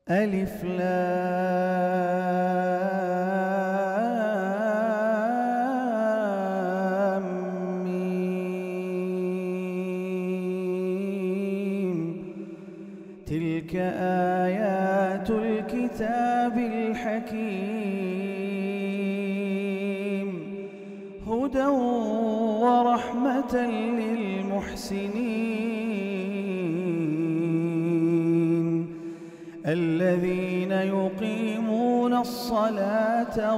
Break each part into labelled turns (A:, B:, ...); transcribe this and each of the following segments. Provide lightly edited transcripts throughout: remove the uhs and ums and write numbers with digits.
A: ألف لام ميم. تلك آيات الكتاب الحكيم هدى ورحمة للمحسنين الذين يقيمون الصلاة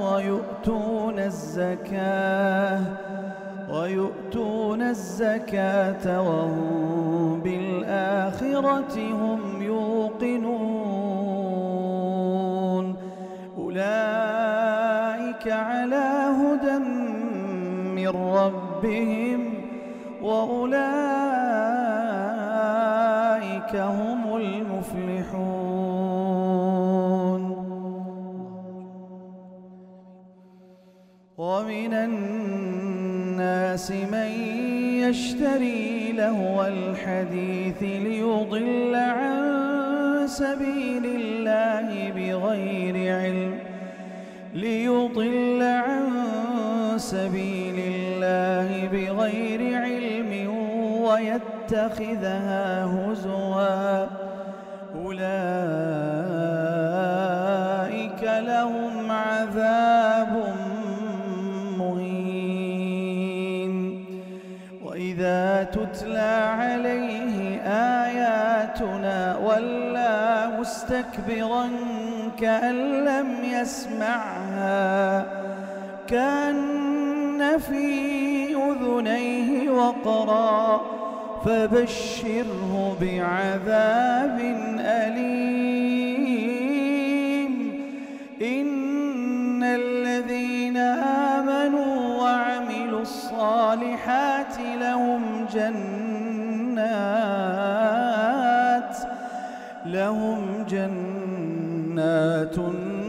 A: ويؤتون الزكاة وهم بالآخرة هم يوقنون أولئك على هدى من ربهم وأولئك هم المفلحون. ومن الناس من يشتري لهو الحديث ليضل عن سبيل الله بغير علم ويتخذها هزوا أولئك لهم عذاب مهين. وإذا تتلى عليه آياتنا ولى مستكبرا كأن لم يسمعها كأن في أذنيه وقرا فبشره بعذاب أليم. إن الذين آمنوا وعملوا الصالحات لهم جنات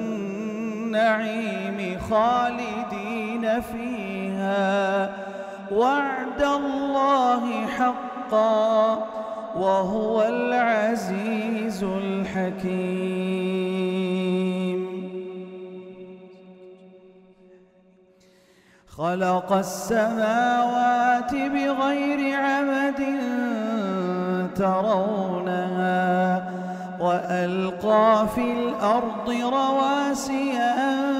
A: النعيم خالدين فيها وعد الله حقا وهو العزيز الحكيم. خلق السماوات بغير عمد ترونها وألقى في الأرض رواسي أن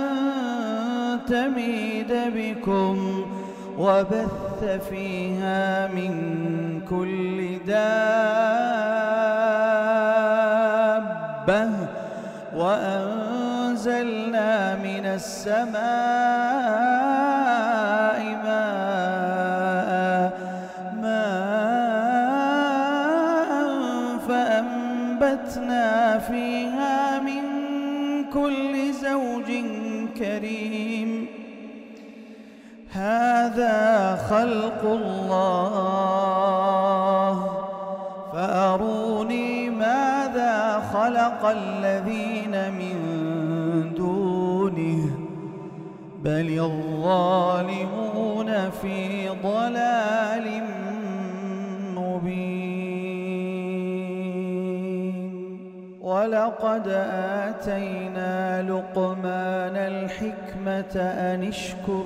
A: تميد بكم وبث فيها من كل دابة وأنزلنا من السماء ماء فأنبتنا فيها من كل زوج كريم. هذا خلق الله فأروني ماذا خلق الذين من دونه بل الظالمون في ضلال مبين. ولقد آتينا لقمان الحكمة أن اشكر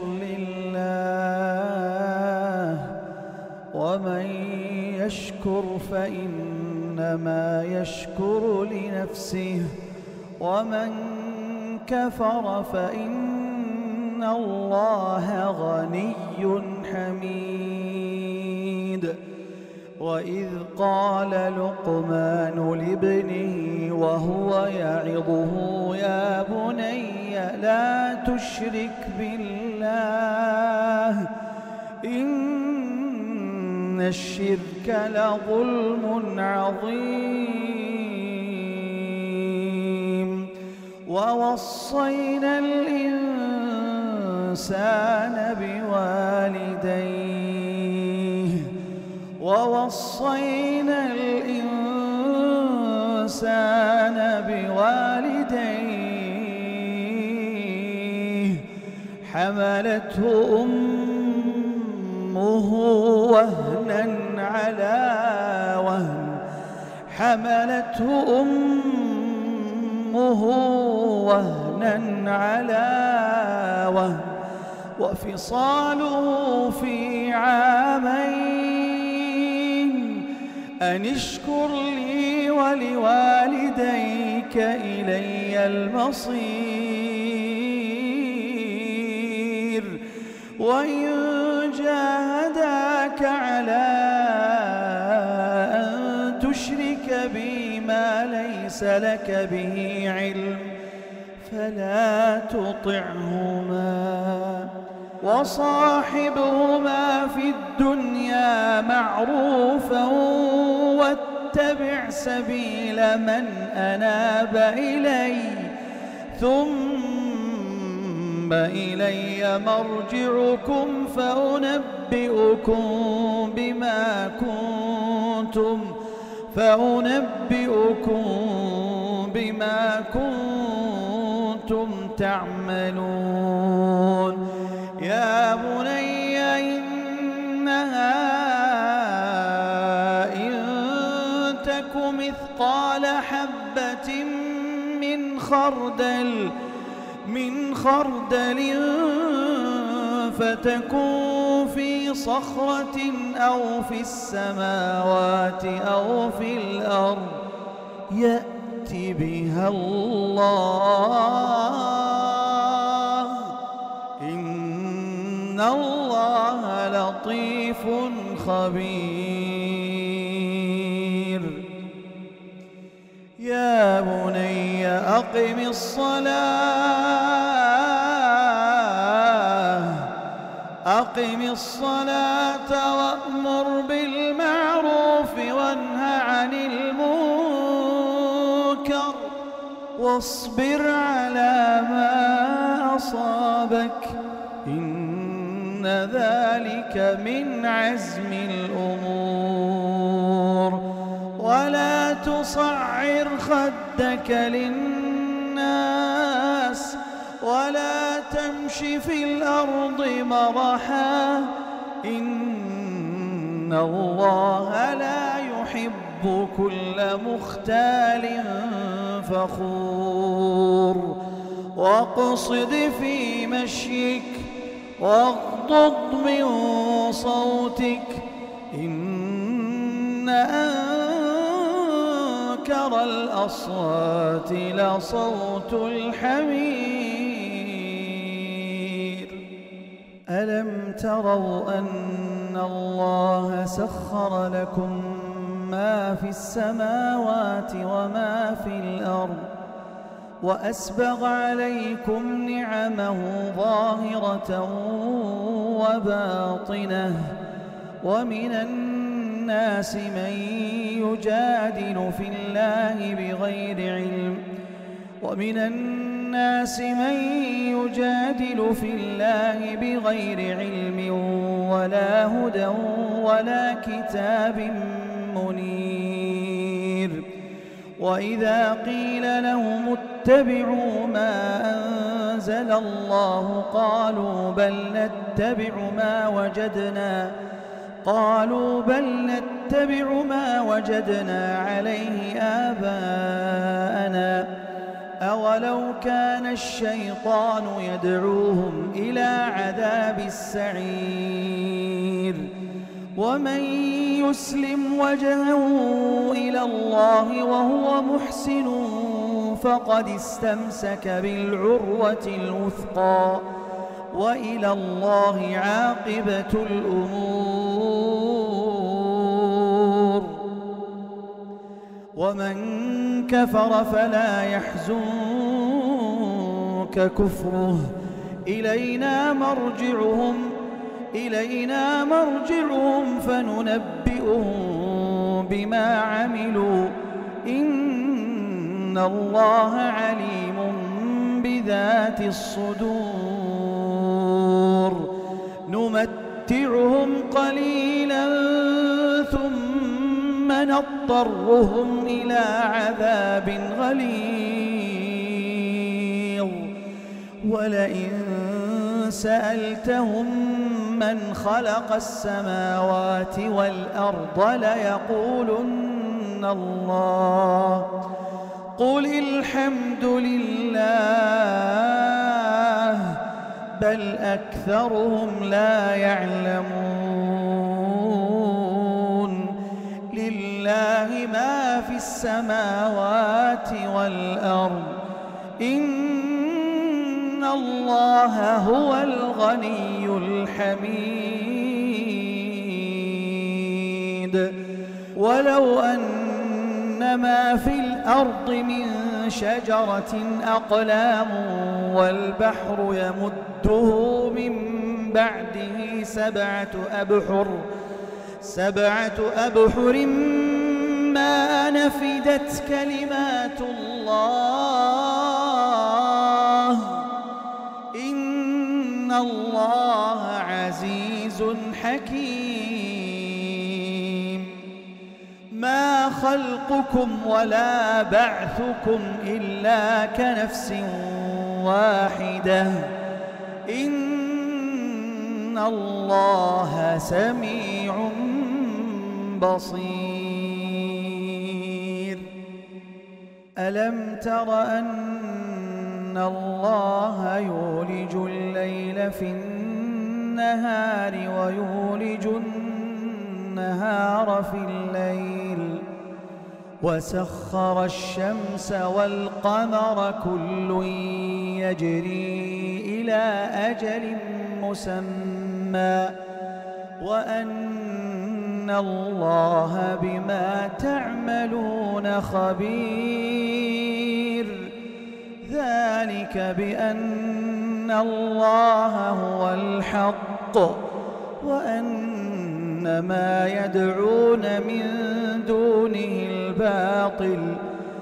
A: لله ومن يشكر فإنما يشكر لنفسه ومن كفر فإن الله غني حميد. وإذ قال لقمان لابنه وهو يعظه يا بني لا تشرك بالله إن الشرك لظلم عظيم. ووصينا الإنسان بوالديه حملته أمه وهنا على وهن أمه وهنا على وهن وفصاله في عامين أن اشكر لي ولوالديك إلي المصير وإن جاهداك على أن تشرك بي ما ليس لك به علم فلا تطعهما وصاحبهما في الدنيا معروفا واتبع سبيل من أناب إلي ثم إلي مرجعكم فأنبئكم بما كنتم تعملون يا بني إنها إن تك مثقال حبة من خردل فتكن في صخرة أو في السماوات أو في الأرض يأت بها الله إن الله لطيف خبير يا بني أقم الصلاة وأمر بالمعروف وانه عن المنكر واصبر على ما أصابك إن ذلك من عزم الأمور ولا تصعر خدك للناس ولا تمش في الأرض مرحا إن الله لا يحب كل مختال فخور واقصد في مشيك واغضض من صوتك إن أنكر الأصوات لصوت الحمير ألم تروا أن الله سخر لكم ما في السماوات وما في الأرض وأسبغ عليكم نعمه ظاهرة وباطنة ومن الناس من يجادل في الله بغير علم ولا هدى ولا كتاب منير وإذا قيل لهم اتبعوا ما أنزل الله قالوا بل نتبع ما وجدنا عليه آباءنا أولو كان الشيطان يدعوهم إلى عذاب السعير ومن يسلم وجهه إلى الله وهو محسن فقد استمسك بالعروة الوثقى وإلى الله عاقبة الأمور ومن كفر فلا يحزنك كفره إلينا مرجعهم فننبئهم بما عملوا إن الله عليم بذات الصدور نمتعهم قليلا ثم نضطرهم إلى عذاب غليظ ولئن سألتهم من خلق السماوات والأرض ليقولن الله قل الحمد لله بل أكثرهم لا يعلمون لله ما في السماوات والأرض إن الله هو الغني الحميد ولو أن ما في الأرض من شجرة أقلام والبحر يمده من بعده سبعة أبحر ما نفدت كلمات الله إن الله عزيز حكيم ما خلقكم ولا بعثكم إلا كنفس واحدة إن الله سميع بصير ألم تر أن الله يولج الليل في النهار ويولج النهار في الليل وسخر الشمس والقمر كل يجري إلى أجل مسمى وأن الله بما تعملون خبير ذلك بأن الله هو الحق وأن ما يدعون من دونه الباطل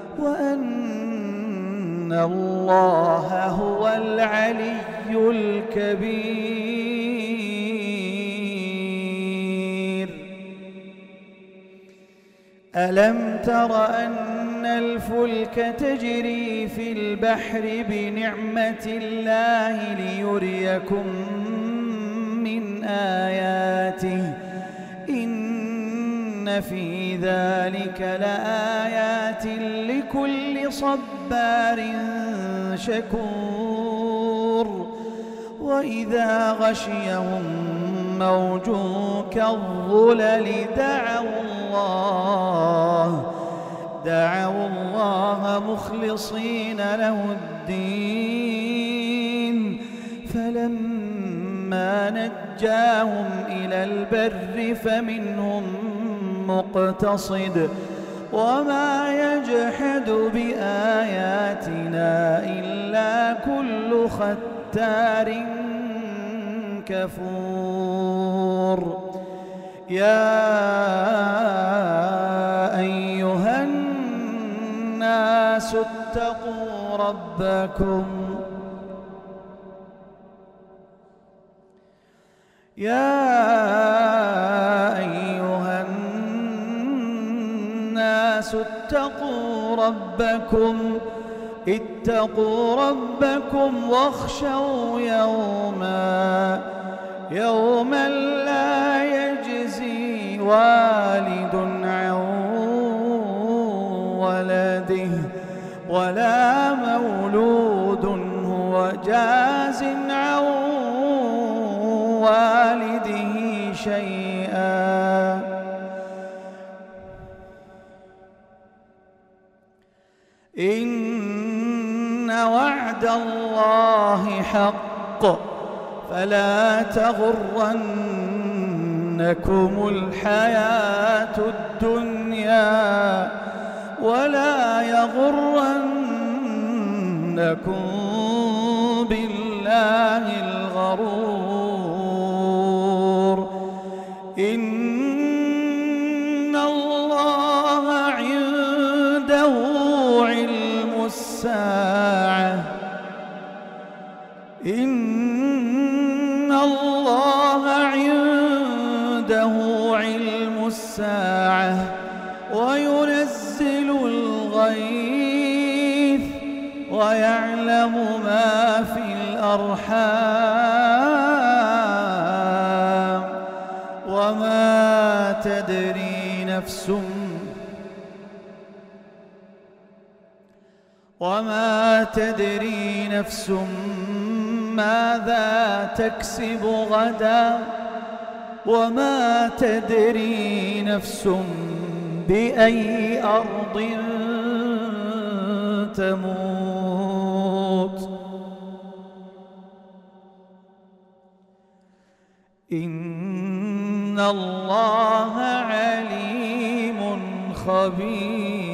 A: وأن الله هو العلي الكبير ألم تر أن الفلك تجري في البحر بنعمة الله ليريكم من آياته إن في ذلك لآيات لكل صبار شكور وإذا غشيهم موج كالظلل دعوا الله مخلصين له الدين فلما نجاهم إلى البر فمنهم مقتصد وما يجحد بآياتنا إلا كل ختار كفور يا أيها الناس اتقوا ربكم اتقوا ربكم واخشوا يوما لا يجزي والد عن ولده ولا مولود هو جاز عن والده شيئا إن وعد الله حق فلا تغرنكم الحياة الدنيا ولا يغرنكم بالله الغرور إن الله عنده علم الساعة إن الله عنده علم الساعة وينزل الغيث ويعلم ما في الأرحام وما تدري نفس وما تدري نفس ماذا تكسب غدا وما تدري نفس بأي أرض تموت إن الله عليم خبير